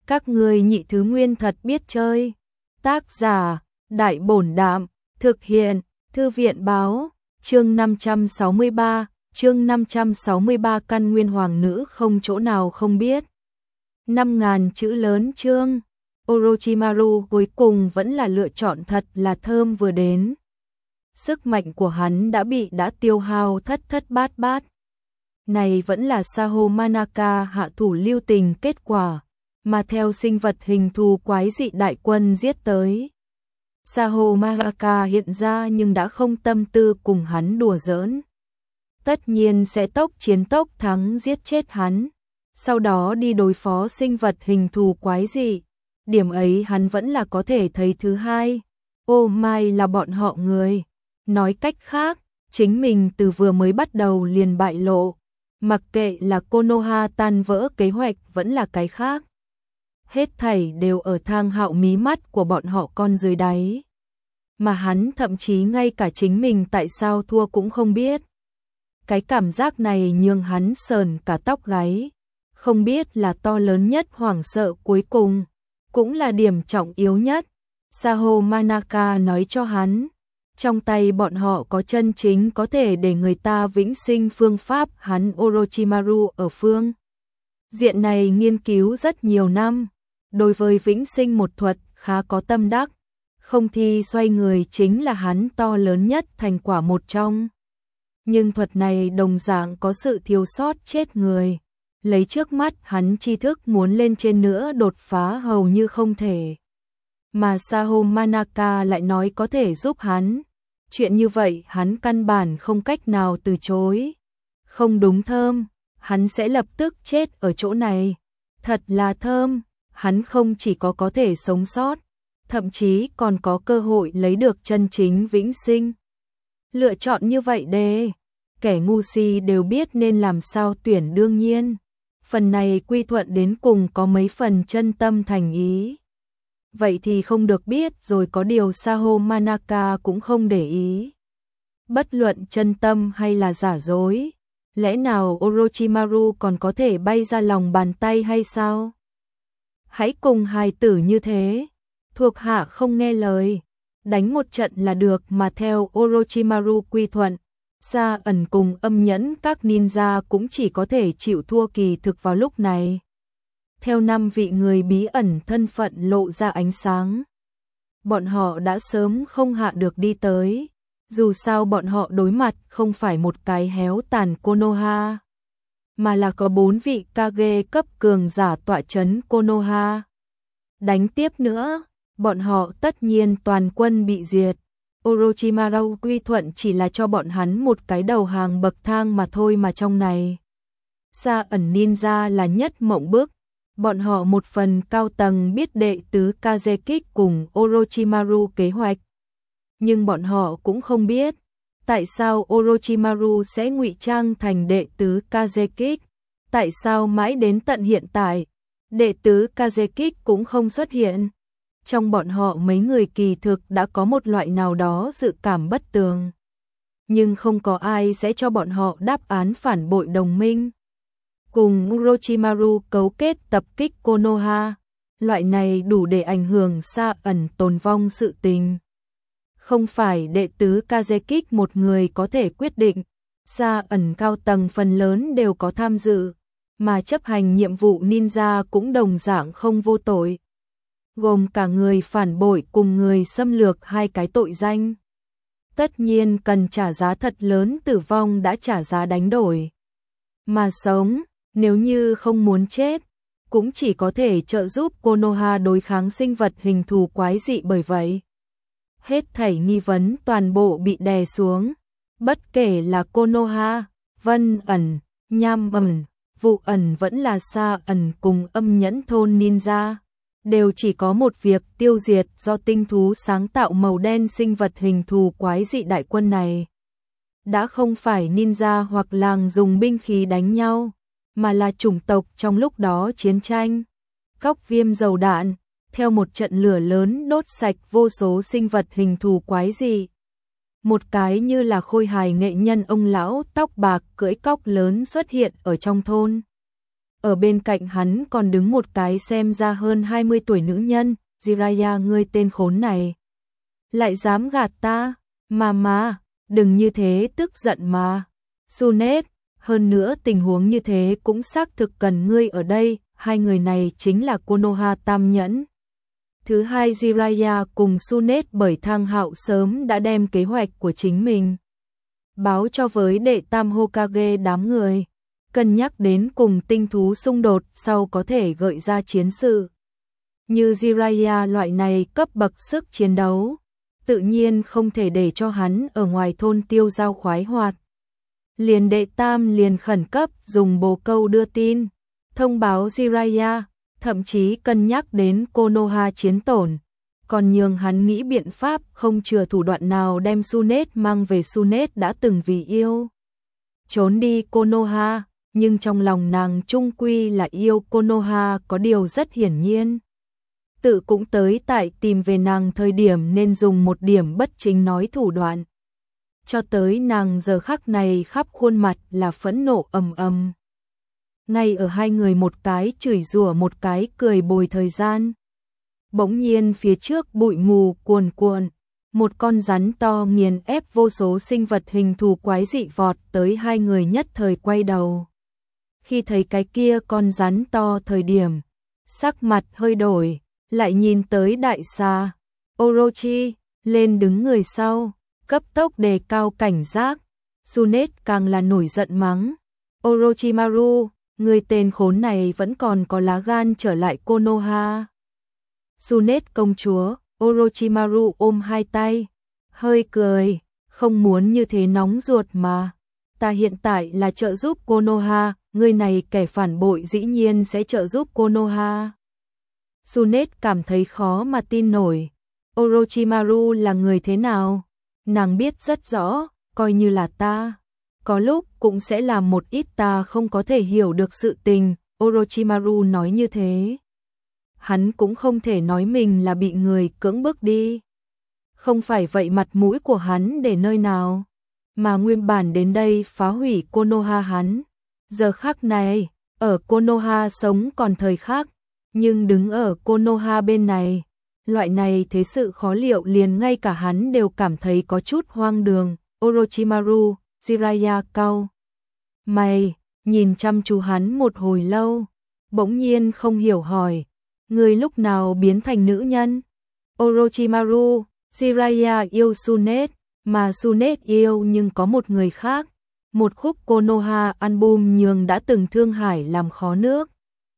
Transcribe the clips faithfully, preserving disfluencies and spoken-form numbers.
Các ngươi nhị thứ nguyên thật biết chơi. Tác giả, Đại Bổn Đạm, thực hiện, Thư viện Báo, chương năm trăm sáu mươi ba, chương năm trăm sáu mươi ba căn nguyên hoàng nữ không chỗ nào không biết. năm nghìn chữ lớn chương, Orochimaru cuối cùng vẫn là lựa chọn thật là thơm vừa đến. Sức mạnh của hắn đã bị đã tiêu hao thất thất bát bát. Này vẫn là Saho Manaka hạ thủ lưu tình kết quả, mà theo sinh vật hình thù quái dị đại quân giết tới. Saho Manaka hiện ra nhưng đã không tâm tư cùng hắn đùa giỡn. Tất nhiên sẽ tốc chiến tốc thắng giết chết hắn, sau đó đi đối phó sinh vật hình thù quái dị. Điểm ấy hắn vẫn là có thể thấy thứ hai. Ô mai là bọn họ người. Nói cách khác, chính mình từ vừa mới bắt đầu liền bại lộ. Mặc kệ là Konoha tan vỡ kế hoạch vẫn là cái khác. Hết thảy đều ở thang hạo mí mắt của bọn họ con dưới đáy. Mà hắn thậm chí ngay cả chính mình tại sao thua cũng không biết. Cái cảm giác này nhường hắn sờn cả tóc gáy. Không biết là to lớn nhất hoảng sợ cuối cùng, cũng là điểm trọng yếu nhất. Saho Manaka nói cho hắn, trong tay bọn họ có chân chính có thể để người ta vĩnh sinh phương pháp. Hắn Orochimaru ở phương diện này nghiên cứu rất nhiều năm, đối với vĩnh sinh một thuật khá có tâm đắc. Không thi xoay người chính là hắn to lớn nhất thành quả một trong. Nhưng thuật này đồng dạng có sự thiếu sót chết người. Lấy trước mắt hắn tri thức muốn lên trên nữa đột phá hầu như không thể. Mà Saho Manaka lại nói có thể giúp hắn. Chuyện như vậy hắn căn bản không cách nào từ chối. Không đúng thơm, hắn sẽ lập tức chết ở chỗ này. Thật là thơm, hắn không chỉ có có thể sống sót, thậm chí còn có cơ hội lấy được chân chính vĩnh sinh. Lựa chọn như vậy đê, kẻ ngu si đều biết nên làm sao tuyển đương nhiên. Phần này quy thuận đến cùng có mấy phần chân tâm thành ý. Vậy thì không được biết rồi, có điều Saho Manaka cũng không để ý. Bất luận chân tâm hay là giả dối, lẽ nào Orochimaru còn có thể bay ra lòng bàn tay hay sao? Hãy cùng hài tử như thế, thuộc hạ không nghe lời, đánh một trận là được. Mà theo Orochimaru quy thuận, Sa ẩn cùng âm nhẫn các ninja cũng chỉ có thể chịu thua kỳ thực vào lúc này. Theo năm vị người bí ẩn thân phận lộ ra ánh sáng, bọn họ đã sớm không hạ được đi tới. Dù sao bọn họ đối mặt không phải một cái héo tàn Konoha, mà là có bốn vị Kage cấp cường giả tọa chấn Konoha. Đánh tiếp nữa, bọn họ tất nhiên toàn quân bị diệt. Orochimaru quy thuận chỉ là cho bọn hắn một cái đầu hàng bậc thang mà thôi, mà trong này Sa ẩn ninja là nhất mộng bức. Bọn họ một phần cao tầng biết đệ tứ Kazekage cùng Orochimaru kế hoạch, nhưng bọn họ cũng không biết tại sao Orochimaru sẽ ngụy trang thành đệ tứ Kazekage. Tại sao mãi đến tận hiện tại đệ tứ Kazekage cũng không xuất hiện. Trong bọn họ mấy người kỳ thực đã có một loại nào đó dự cảm bất tường, nhưng không có ai sẽ cho bọn họ đáp án phản bội đồng minh. Cùng Orochimaru cấu kết tập kích Konoha, loại này đủ để ảnh hưởng Sa ẩn tồn vong sự tình. Không phải đệ tứ Kazekage một người có thể quyết định, Sa ẩn cao tầng phần lớn đều có tham dự, mà chấp hành nhiệm vụ ninja cũng đồng dạng không vô tội, gồm cả người phản bội cùng người xâm lược hai cái tội danh. Tất nhiên cần trả giá thật lớn, tử vong đã trả giá đánh đổi. Mà sống, nếu như không muốn chết, cũng chỉ có thể trợ giúp Konoha đối kháng sinh vật hình thù quái dị. Bởi vậy, hết thảy nghi vấn toàn bộ bị đè xuống. Bất kể là Konoha, Vân ẩn, Nham ẩn, Vụ ẩn vẫn là Sa ẩn cùng âm nhẫn thôn ninja, đều chỉ có một việc: tiêu diệt do tinh thú sáng tạo màu đen sinh vật hình thù quái dị đại quân này. Đã không phải ninja hoặc làng dùng binh khí đánh nhau, mà là chủng tộc trong lúc đó chiến tranh. Cóc viêm dầu đạn, theo một trận lửa lớn đốt sạch vô số sinh vật hình thù quái dị. Một cái như là khôi hài nghệ nhân ông lão tóc bạc cưỡi cóc lớn xuất hiện ở trong thôn. ở bên cạnh hắn còn đứng một cái xem ra hơn hai mươi tuổi nữ nhân. Jiraiya, ngươi tên khốn này, lại dám gạt ta, mà mà, đừng như thế, tức giận mà. Sunet, hơn nữa tình huống như thế cũng xác thực cần ngươi ở đây, hai người này chính là Konoha Tam Nhẫn. Thứ hai, Jiraiya cùng Sunet bởi Thang Hạo sớm đã đem kế hoạch của chính mình báo cho với đệ tam Hokage đám người, cân nhắc đến cùng tinh thú xung đột sau có thể gợi ra chiến sự. Như Jiraiya loại này cấp bậc sức chiến đấu, tự nhiên không thể để cho hắn ở ngoài thôn tiêu dao khoái hoạt. Liền đệ tam liền khẩn cấp dùng bồ câu đưa tin, thông báo Jiraiya, thậm chí cân nhắc đến Konoha chiến tổn, còn nhường hắn nghĩ biện pháp không chừa thủ đoạn nào đem Sunet mang về. Sunet đã từng vì yêu trốn đi Konoha, nhưng trong lòng nàng chung quy là yêu Konoha, có điều rất hiển nhiên. Tự cũng tới tại tìm về nàng thời điểm nên dùng một điểm bất chính nói thủ đoạn. Cho tới nàng giờ khắc này khắp khuôn mặt là phẫn nộ ầm ầm. Ngay ở hai người một cái chửi rủa một cái cười bồi thời gian, bỗng nhiên phía trước bụi mù cuồn cuộn, một con rắn to nghiền ép vô số sinh vật hình thù quái dị vọt tới, hai người nhất thời quay đầu. Khi thấy cái kia con rắn to thời điểm, sắc mặt hơi đổi, lại nhìn tới đại xà Orochi, lên đứng người sau, cấp tốc đề cao cảnh giác. Sunet càng là nổi giận mắng, Orochimaru, người tên khốn này vẫn còn có lá gan trở lại Konoha. Sunet công chúa, Orochimaru ôm hai tay, hơi cười, không muốn như thế nóng ruột mà. Ta hiện tại là trợ giúp Konoha, người này kẻ phản bội dĩ nhiên sẽ trợ giúp Konoha. Sunet cảm thấy khó mà tin nổi, Orochimaru là người thế nào? Nàng biết rất rõ, coi như là ta, có lúc cũng sẽ làm một ít ta không có thể hiểu được sự tình. Orochimaru nói như thế, hắn cũng không thể nói mình là bị người cưỡng bức đi. Không phải vậy mặt mũi của hắn để nơi nào, mà nguyên bản đến đây phá hủy Konoha hắn. Giờ khắc này, ở Konoha sống còn thời khắc, nhưng đứng ở Konoha bên này, loại này thế sự khó liệu liền ngay cả hắn đều cảm thấy có chút hoang đường. Orochimaru, Jiraiya cau mày, nhìn chăm chú hắn một hồi lâu, bỗng nhiên không hiểu hỏi, người lúc nào biến thành nữ nhân? Orochimaru, Jiraiya yêu Sunet, mà Sunet yêu nhưng có một người khác. Một khúc Konoha album nhường đã từng Thương Hải làm khó nước.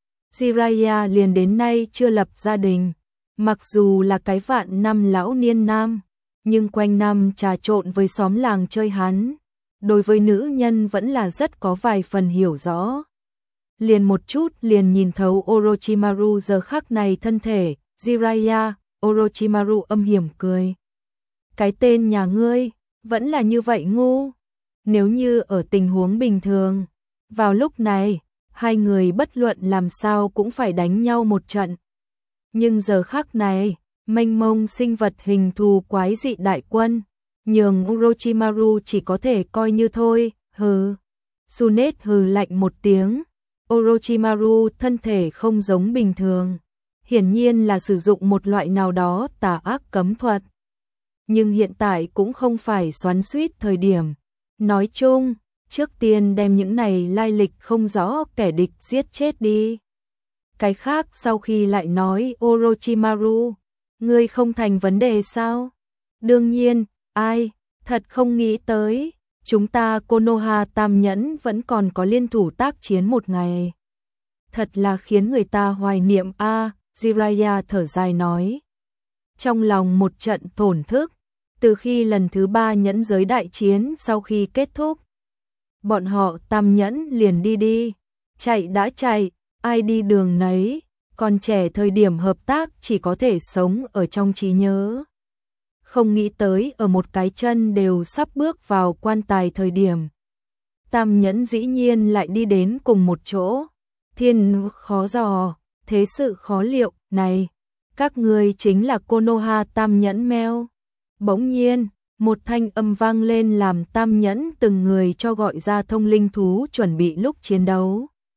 Jiraiya liền đến nay chưa lập gia đình, mặc dù là cái vạn năm lão niên nam, nhưng quanh năm trà trộn với xóm làng chơi hắn, đối với nữ nhân vẫn là rất có vài phần hiểu rõ. Liền một chút liền nhìn thấu Orochimaru giờ khắc này thân thể. Jiraiya, Orochimaru âm hiểm cười. Cái tên nhà ngươi, vẫn là như vậy ngu. Nếu như ở tình huống bình thường, vào lúc này, hai người bất luận làm sao cũng phải đánh nhau một trận. Nhưng giờ khắc này, mênh mông sinh vật hình thù quái dị đại quân, nhường Orochimaru chỉ có thể coi như thôi. Hừ. Sunet hừ lạnh một tiếng. Orochimaru thân thể không giống bình thường, hiển nhiên là sử dụng một loại nào đó tà ác cấm thuật. Nhưng hiện tại cũng không phải xoắn xuýt thời điểm. Nói chung, trước tiên đem những này lai lịch không rõ kẻ địch giết chết đi. Cái khác sau khi lại nói. Orochimaru, ngươi không thành vấn đề sao? Đương nhiên, ai, thật không nghĩ tới, chúng ta Konoha Tam Nhẫn vẫn còn có liên thủ tác chiến một ngày. Thật là khiến người ta hoài niệm a. À, Jiraiya thở dài nói. Trong lòng một trận thổn thức, từ khi lần thứ ba nhẫn giới đại chiến sau khi kết thúc, bọn họ Tam Nhẫn liền đi đi, chạy đã chạy, ai đi đường nấy, còn trẻ thời điểm hợp tác chỉ có thể sống ở trong trí nhớ. Không nghĩ tới ở một cái chân đều sắp bước vào quan tài thời điểm, Tam Nhẫn dĩ nhiên lại đi đến cùng một chỗ. Thiên khó dò, thế sự khó liệu, này, các ngươi chính là Konoha Tam Nhẫn meo. Bỗng nhiên, một thanh âm vang lên làm Tam Nhẫn từng người cho gọi ra thông linh thú chuẩn bị lúc chiến đấu.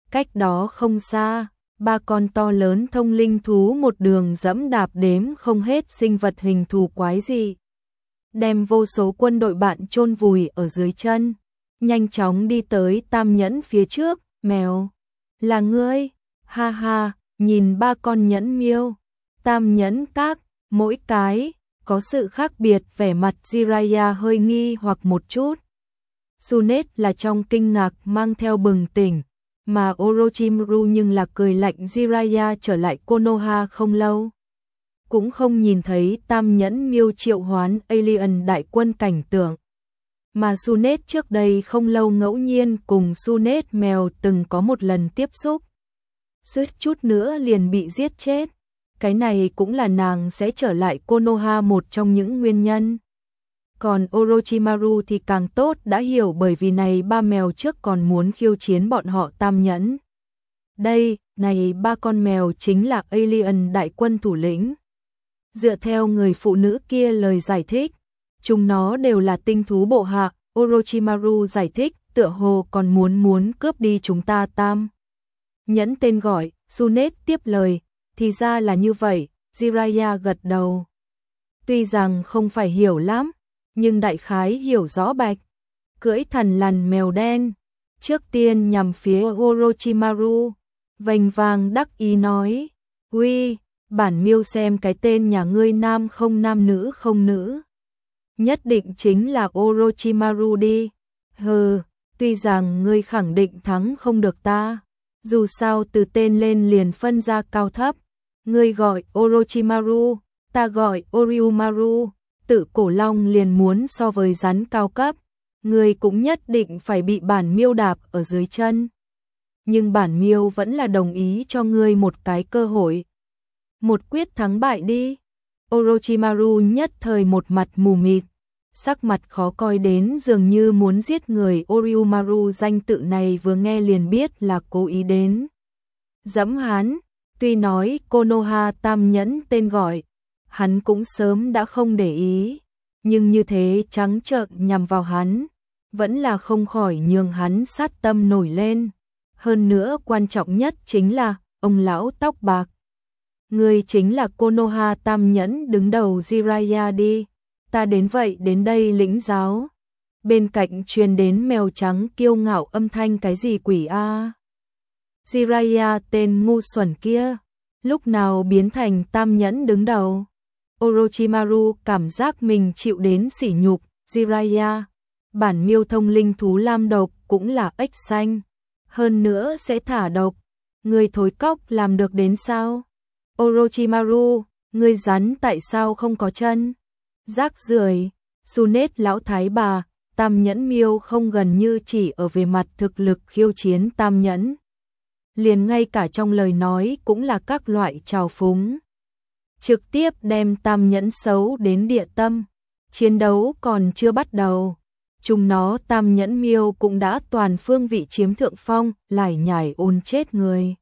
Cách đó không xa, ba con to lớn thông linh thú một đường dẫm đạp đếm không hết sinh vật hình thù quái dị, đem vô số quân đội bạn chôn vùi ở dưới chân, nhanh chóng đi tới Tam Nhẫn phía trước. Mèo, là ngươi? Ha ha, nhìn ba con nhẫn miêu, Tam Nhẫn các, mỗi cái có sự khác biệt. Vẻ mặt Jiraiya hơi nghi hoặc một chút. Sunet là trong kinh ngạc mang theo bừng tỉnh, mà Orochimaru nhưng là cười lạnh. Jiraiya trở lại Konoha không lâu, cũng không nhìn thấy Tam Nhẫn miêu triệu hoán alien đại quân cảnh tượng. Mà Sunet trước đây không lâu ngẫu nhiên cùng Sunet mèo từng có một lần tiếp xúc, suýt chút nữa liền bị giết chết. Cái này cũng là nàng sẽ trở lại Konoha một trong những nguyên nhân. Còn Orochimaru thì càng tốt đã hiểu, bởi vì này ba mèo trước còn muốn khiêu chiến bọn họ Tam Nhẫn. Đây, này ba con mèo chính là alien đại quân thủ lĩnh. Dựa theo người phụ nữ kia lời giải thích, chúng nó đều là tinh thú bộ hạ. Orochimaru giải thích, tựa hồ còn muốn muốn cướp đi chúng ta Tam Nhẫn tên gọi. Sunet tiếp lời, thì ra là như vậy. Jiraiya gật đầu. Tuy rằng không phải hiểu lắm, nhưng đại khái hiểu rõ bạch. Cưỡi thần lằn mèo đen, trước tiên nhằm phía Orochimaru, vênh vang đắc ý nói, uy, bản miêu xem cái tên nhà ngươi nam không nam nữ không nữ. Nhất định chính là Orochimaru đi. Hừ, tuy rằng ngươi khẳng định thắng không được ta, dù sao từ tên lên liền phân ra cao thấp. Ngươi gọi Orochimaru, ta gọi Oriumaru, tự cổ long liền muốn so với rắn cao cấp, ngươi cũng nhất định phải bị bản miêu đạp ở dưới chân. Nhưng bản miêu vẫn là đồng ý cho ngươi một cái cơ hội. Một quyết thắng bại đi. Orochimaru nhất thời một mặt mù mịt, sắc mặt khó coi đến dường như muốn giết người. Oriumaru danh tự này vừa nghe liền biết là cố ý đến giẫm hắn. Tuy nói Konoha Tam Nhẫn tên gọi, hắn cũng sớm đã không để ý, nhưng như thế trắng trợn nhằm vào hắn, vẫn là không khỏi nhường hắn sát tâm nổi lên. Hơn nữa quan trọng nhất chính là, ông lão tóc bạc. Người chính là Konoha Tam Nhẫn đứng đầu. Jiraiya đi, ta đến vậy đến đây lĩnh giáo. Bên cạnh truyền đến mèo trắng kiêu ngạo âm thanh, cái gì quỷ a? Jiraiya tên ngu xuẩn kia, lúc nào biến thành Tam Nhẫn đứng đầu? Orochimaru cảm giác mình chịu đến sỉ nhục. Jiraiya, bản miêu thông linh thú lam độc cũng là ếch xanh, hơn nữa sẽ thả độc, người thối cóc làm được đến sao? Orochimaru, người rắn tại sao không có chân? Rác rưởi. Sunet lão thái bà, Tam Nhẫn miêu không gần như chỉ ở về mặt thực lực khiêu chiến Tam Nhẫn, liền ngay cả trong lời nói cũng là các loại trào phúng, trực tiếp đem Tam Nhẫn xấu đến địa tâm. Chiến đấu còn chưa bắt đầu, chúng nó Tam Nhẫn miêu cũng đã toàn phương vị chiếm thượng phong, lải nhải ôn chết người.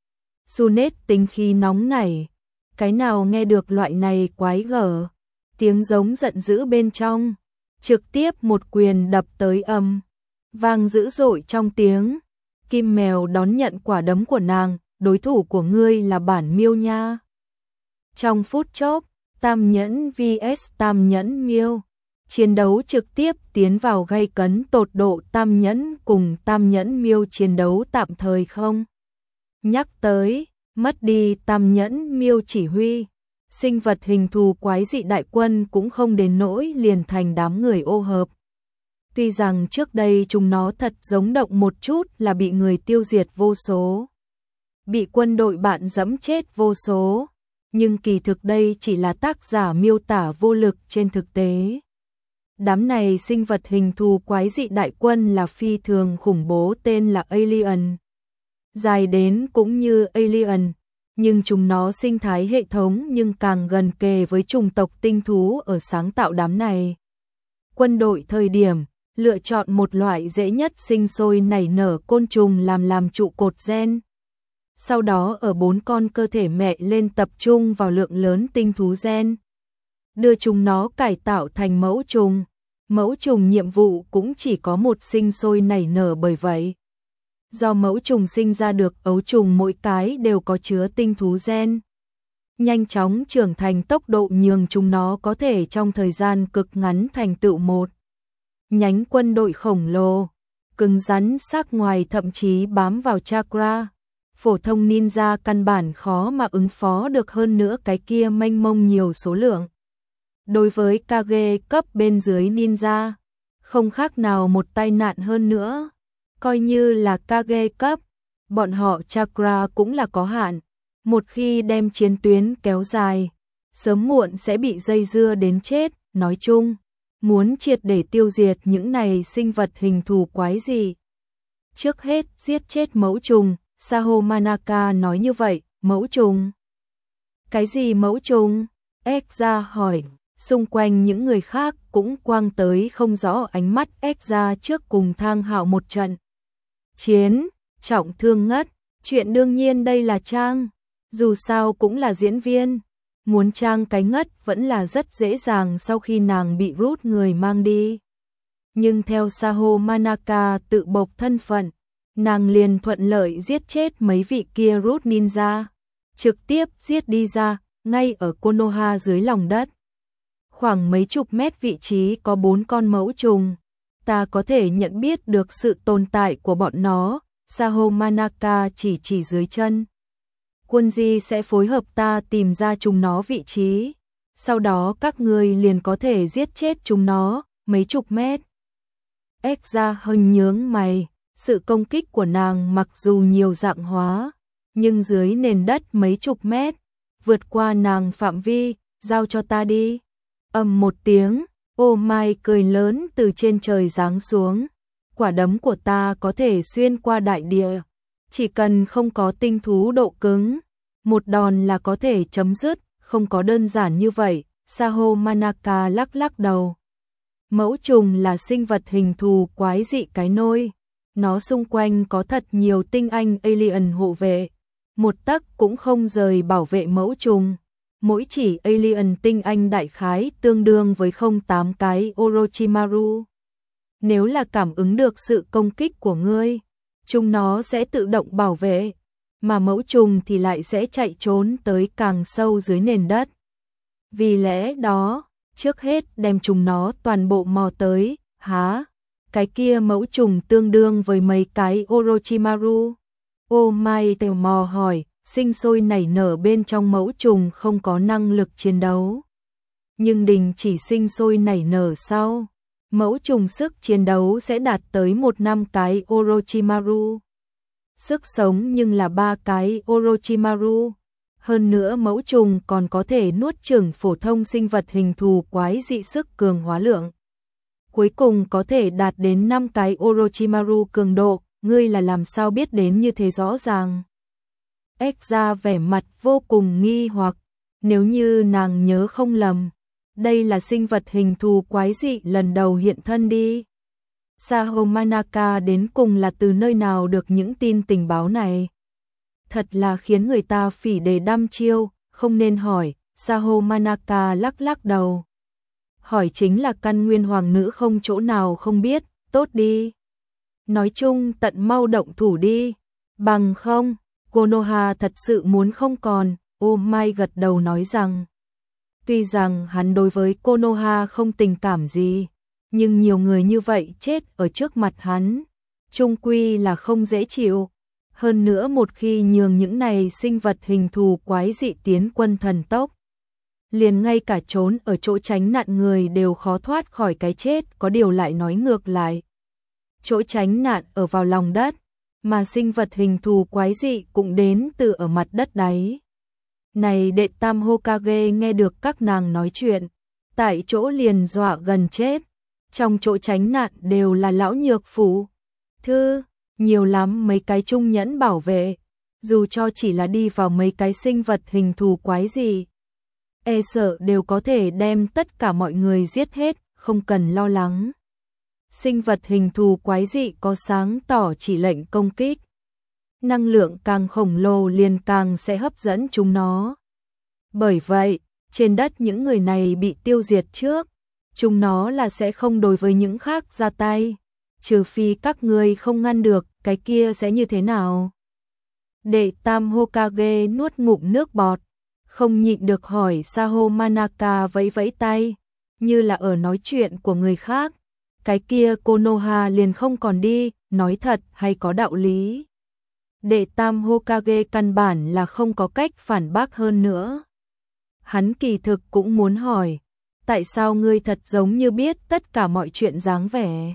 Sunet tính khí nóng nảy, cái nào nghe được loại này quái gở, tiếng giống giận dữ bên trong, trực tiếp một quyền đập tới, âm vang dữ dội trong tiếng. Kim mèo đón nhận quả đấm của nàng, đối thủ của ngươi là bản miêu nha. Trong phút chốc, Tam Nhẫn vs Tam Nhẫn miêu, chiến đấu trực tiếp tiến vào gay cấn tột độ. Tam Nhẫn cùng Tam Nhẫn miêu chiến đấu tạm thời không nhắc tới, mất đi Tam Nhẫn miêu chỉ huy, sinh vật hình thù quái dị đại quân cũng không đến nỗi liền thành đám người ô hợp. Tuy rằng trước đây chúng nó thật giống động một chút là bị người tiêu diệt vô số, bị quân đội bạn dẫm chết vô số, nhưng kỳ thực đây chỉ là tác giả miêu tả vô lực trên thực tế. Đám này sinh vật hình thù quái dị đại quân là phi thường khủng bố, tên là Alien. Dài đến cũng như Alien, nhưng chúng nó sinh thái hệ thống nhưng càng gần kề với chủng tộc tinh thú ở sáng tạo đám này. Quân đội thời điểm lựa chọn một loại dễ nhất sinh sôi nảy nở côn trùng làm làm trụ cột gen. Sau đó ở bốn con cơ thể mẹ lên tập trung vào lượng lớn tinh thú gen, đưa chúng nó cải tạo thành mẫu trùng. Mẫu trùng nhiệm vụ cũng chỉ có một, sinh sôi nảy nở, bởi vậy Do mẫu trùng sinh ra được ấu trùng mỗi cái đều có chứa tinh thú gen. Nhanh chóng trưởng thành tốc độ nhường chúng nó có thể trong thời gian cực ngắn thành tựu một nhánh quân đội khổng lồ, cứng rắn sắc ngoài thậm chí bám vào chakra. Phổ thông ninja căn bản khó mà ứng phó được, hơn nữa cái kia mênh mông nhiều số lượng. Đối với Kage cấp bên dưới ninja, không khác nào một tai nạn, hơn nữa. Coi như là Kage cấp, bọn họ chakra cũng là có hạn. Một khi đem chiến tuyến kéo dài, sớm muộn sẽ bị dây dưa đến chết. Nói chung, muốn triệt để tiêu diệt những này sinh vật hình thù quái dị, trước hết giết chết mẫu trùng. Saho Manaka nói như vậy. Mẫu trùng? Cái gì mẫu trùng? Ekza hỏi. Xung quanh những người khác cũng quang tới không rõ ánh mắt. Ekza trước cùng Thang Hạo một trận chiến, trọng thương ngất. Chuyện đương nhiên đây là trang, dù sao cũng là diễn viên, muốn trang cái ngất vẫn là rất dễ dàng sau khi nàng bị rút người mang đi. Nhưng theo Saho Manaka tự bộc thân phận, nàng liền thuận lợi giết chết mấy vị kia rút ninja, trực tiếp giết đi ra, ngay ở Konoha dưới lòng đất. Khoảng mấy chục mét vị trí có bốn con mẫu trùng, ta có thể nhận biết được sự tồn tại của bọn nó. Saho Manaka chỉ chỉ dưới chân. Quân sẽ phối hợp ta tìm ra chúng nó vị trí, sau đó các người liền có thể giết chết chúng nó. Mấy chục mét. Ekza hơi nhướng mày. Sự công kích của nàng mặc dù nhiều dạng hóa, nhưng dưới nền đất mấy chục mét, vượt qua nàng phạm vi. Giao cho ta đi. Ầm một tiếng, ô mai cười lớn từ trên trời giáng xuống. Quả đấm của ta có thể xuyên qua đại địa, chỉ cần không có tinh thú độ cứng, một đòn là có thể chấm dứt. Không có đơn giản như vậy. Saho Manaka lắc lắc đầu. Mẫu trùng là sinh vật hình thù quái dị cái nôi, nó xung quanh có thật nhiều tinh anh alien hộ vệ, một tấc cũng không rời bảo vệ mẫu trùng. Mỗi chỉ alien tinh anh đại khái tương đương với không phẩy tám cái Orochimaru. Nếu là cảm ứng được sự công kích của ngươi, chúng nó sẽ tự động bảo vệ, mà mẫu trùng thì lại sẽ chạy trốn tới càng sâu dưới nền đất. Vì lẽ đó, trước hết đem chúng nó toàn bộ mò tới. Hả? Cái kia mẫu trùng tương đương với mấy cái Orochimaru? Ô Mai tò mò hỏi. Sinh sôi nảy nở bên trong mẫu trùng không có năng lực chiến đấu, nhưng đình chỉ sinh sôi nảy nở sau, mẫu trùng sức chiến đấu sẽ đạt tới một năm cái Orochimaru. Sức sống nhưng là ba cái Orochimaru. Hơn nữa mẫu trùng còn có thể nuốt chửng phổ thông sinh vật hình thù quái dị, sức cường hóa lượng cuối cùng có thể đạt đến năm cái Orochimaru cường độ. Ngươi là làm sao biết đến như thế rõ ràng? Ekza vẻ mặt vô cùng nghi hoặc. Nếu như nàng nhớ không lầm, đây là sinh vật hình thù quái dị lần đầu hiện thân đi. Saho Manaka đến cùng là từ nơi nào được những tin tình báo này? Thật là khiến người ta phỉ đề đăm chiêu. Không nên hỏi. Saho Manaka lắc lắc đầu. Hỏi chính là căn nguyên hoàng nữ, không chỗ nào không biết. Tốt đi, nói chung tận mau động thủ đi, bằng không Konoha thật sự muốn không còn. Ô Mai gật đầu nói rằng, tuy rằng hắn đối với Konoha không tình cảm gì, nhưng nhiều người như vậy chết ở trước mặt hắn, chung quy là không dễ chịu. Hơn nữa một khi nhường những này sinh vật hình thù quái dị tiến quân thần tốc, liền ngay cả trốn ở chỗ tránh nạn người đều khó thoát khỏi cái chết. Có điều lại nói ngược lại, chỗ tránh nạn ở vào lòng đất, mà sinh vật hình thù quái dị cũng đến từ ở mặt đất đáy. Này đệ tam Hokage nghe được các nàng nói chuyện, tại chỗ liền dọa gần chết. Trong chỗ tránh nạn đều là lão nhược phủ thư, nhiều lắm mấy cái trung nhẫn bảo vệ, dù cho chỉ là đi vào mấy cái sinh vật hình thù quái dị, e sợ đều có thể đem tất cả mọi người giết hết, không cần lo lắng. Sinh vật hình thù quái dị có sáng tỏ chỉ lệnh công kích, năng lượng càng khổng lồ liền càng sẽ hấp dẫn chúng nó. Bởi vậy, trên đất những người này bị tiêu diệt trước, chúng nó là sẽ không đối với những khác ra tay, trừ phi các ngươi không ngăn được. cái kia sẽ như thế nào? Đệ tam Hokage nuốt ngụm nước bọt, không nhịn được hỏi Saho Manaka vẫy vẫy tay, như là ở nói chuyện của người khác. Cái kia Konoha liền không còn đi, nói thật hay có đạo lý? Đệ tam Hokage căn bản là không có cách phản bác hơn nữa. Hắn kỳ thực cũng muốn hỏi, tại sao ngươi thật giống như biết tất cả mọi chuyện dáng vẻ?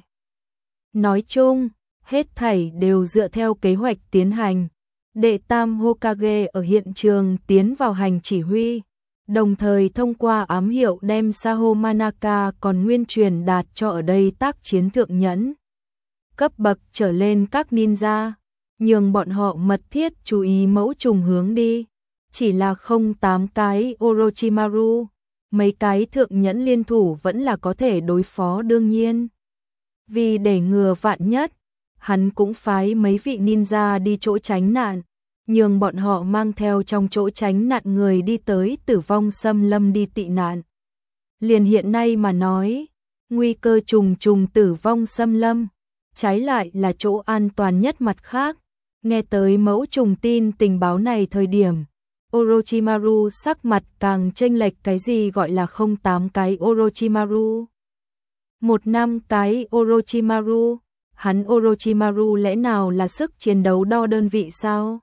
Nói chung, hết thảy đều dựa theo kế hoạch tiến hành. Đệ tam Hokage ở hiện trường tiến vào hành chỉ huy, đồng thời thông qua ám hiệu đem Saho Manaka còn nguyên truyền đạt cho ở đây tác chiến thượng nhẫn cấp bậc trở lên các ninja, nhường bọn họ mật thiết chú ý mẫu trùng hướng đi. Chỉ là không tám cái Orochimaru, mấy cái thượng nhẫn liên thủ vẫn là có thể đối phó đương nhiên. Vì để ngừa vạn nhất, hắn cũng phái mấy vị ninja đi chỗ tránh nạn, nhường bọn họ mang theo trong chỗ tránh nạn người đi tới Tử Vong Xâm Lâm đi tị nạn. Liền hiện nay mà nói, nguy cơ trùng trùng Tử Vong Xâm Lâm, trái lại là chỗ an toàn nhất. Mặt khác, nghe tới mẫu trùng tin tình báo này thời điểm, Orochimaru sắc mặt càng chênh lệch. Cái gì gọi là không tám cái Orochimaru? Một năm cái Orochimaru? Hắn Orochimaru lẽ nào là sức chiến đấu đo đơn vị sao?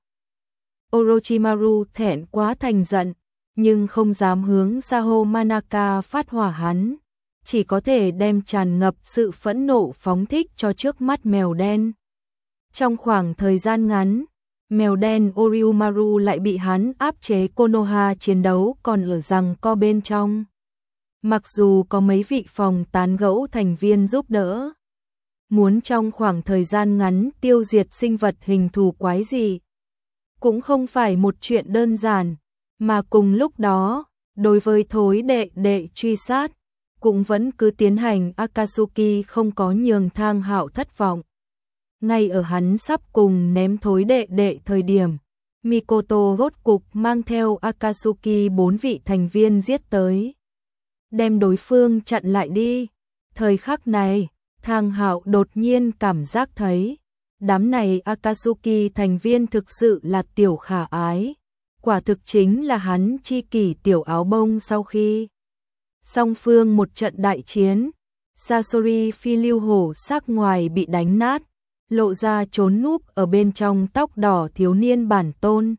Orochimaru thẹn quá thành giận, nhưng không dám hướng Saho Manaka phát hỏa. Hắn chỉ có thể đem tràn ngập sự phẫn nộ phóng thích cho trước mắt mèo đen. Trong khoảng thời gian ngắn, mèo đen Orochimaru lại bị hắn áp chế. Konoha chiến đấu còn ở giằng co bên trong. Mặc dù có mấy vị phòng tán gẫu thành viên giúp đỡ, muốn trong khoảng thời gian ngắn tiêu diệt sinh vật hình thù quái dị cũng không phải một chuyện đơn giản, mà cùng lúc đó, đối với thối đệ đệ truy sát, cũng vẫn cứ tiến hành. Akatsuki không có nhường Thang Hạo thất vọng. Ngay ở hắn sắp cùng ném thối đệ đệ thời điểm, Mikoto rốt cục mang theo Akatsuki bốn vị thành viên giết tới, đem đối phương chặn lại đi. Thời khắc này, Thang Hạo đột nhiên cảm giác thấy, đám này Akatsuki thành viên thực sự là tiểu khả ái, quả thực chính là hắn chi kỷ tiểu áo bông. Sau khi song phương một trận đại chiến, Sasori phi lưu hổ sắc ngoài bị đánh nát, lộ ra trốn núp ở bên trong tóc đỏ thiếu niên bản tôn.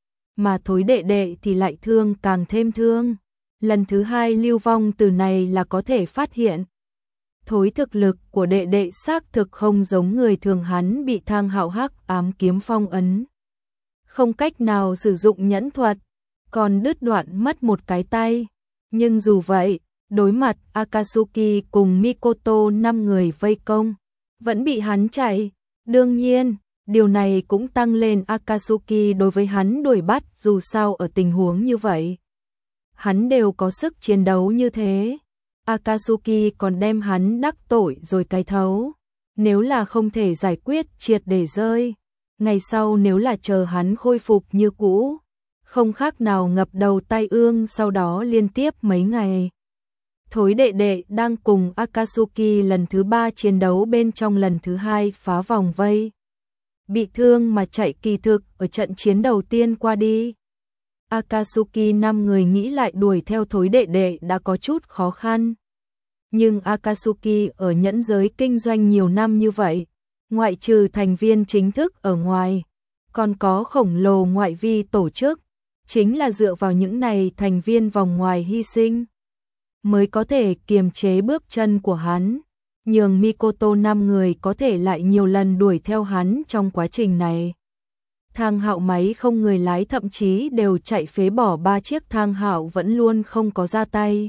Mà thối đệ đệ thì lại thương càng thêm thương. Lần thứ hai lưu vong từ này là có thể phát hiện, thối thực lực của đệ đệ xác thực không giống người thường. Hắn bị Thang Hạo hắc ám kiếm phong ấn, không cách nào sử dụng nhẫn thuật, còn đứt đoạn mất một cái tay. Nhưng dù vậy, đối mặt Akatsuki cùng Mikoto năm người vây công, vẫn bị hắn chạy. Đương nhiên, điều này cũng tăng lên Akatsuki đối với hắn đuổi bắt. Dù sao ở tình huống như vậy, hắn đều có sức chiến đấu như thế. Akatsuki còn đem hắn đắc tội rồi cái thấu. Nếu là không thể giải quyết triệt để rơi, ngày sau nếu là chờ hắn khôi phục như cũ, không khác nào ngập đầu tai ương. Sau đó liên tiếp mấy ngày, thối đệ đệ đang cùng Akatsuki lần thứ ba chiến đấu bên trong lần thứ hai phá vòng vây, bị thương mà chạy. Kỳ thực ở trận chiến đầu tiên qua đi, Akatsuki năm người nghĩ lại đuổi theo thối đệ đệ đã có chút khó khăn. Nhưng Akatsuki ở nhẫn giới kinh doanh nhiều năm như vậy, ngoại trừ thành viên chính thức ở ngoài, còn có khổng lồ ngoại vi tổ chức, chính là dựa vào những này thành viên vòng ngoài hy sinh, mới có thể kiềm chế bước chân của hắn, nhường Mikoto năm người có thể lại nhiều lần đuổi theo hắn trong quá trình này. Thang Hạo máy không người lái thậm chí đều chạy phế bỏ ba chiếc. Thang Hạo vẫn luôn không có ra tay,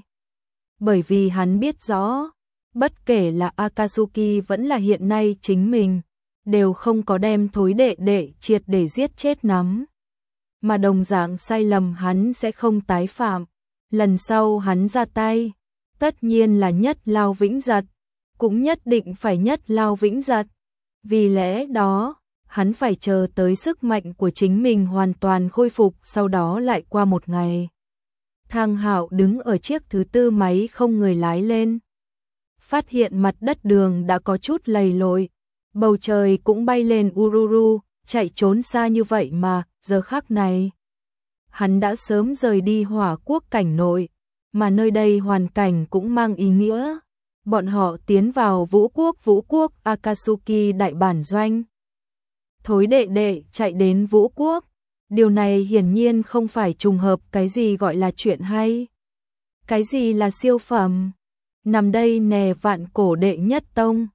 bởi vì hắn biết rõ, bất kể là Akatsuki vẫn là hiện nay chính mình, đều không có đem thối đệ đệ triệt để giết chết nắm. Mà đồng dạng sai lầm hắn sẽ không tái phạm. Lần sau hắn ra tay, tất nhiên là nhất lao vĩnh giật, cũng nhất định phải nhất lao vĩnh giật. Vì lẽ đó, hắn phải chờ tới sức mạnh của chính mình hoàn toàn khôi phục. Sau đó lại qua một ngày, Thang Hạo đứng ở chiếc thứ tư máy không người lái lên, phát hiện mặt đất đường đã có chút lầy lội, bầu trời cũng bay lên Ururu, chạy trốn xa như vậy mà, giờ khắc này. Hắn đã sớm rời đi Hỏa Quốc cảnh nội, mà nơi đây hoàn cảnh cũng mang ý nghĩa. Bọn họ tiến vào Vũ Quốc, Vũ Quốc Akatsuki đại bản doanh. Thối đệ đệ chạy đến Vũ Quốc, điều này hiển nhiên không phải trùng hợp. Cái gì gọi là chuyện hay? Cái gì là siêu phẩm? Nằm đây nè, vạn cổ đệ nhất tông,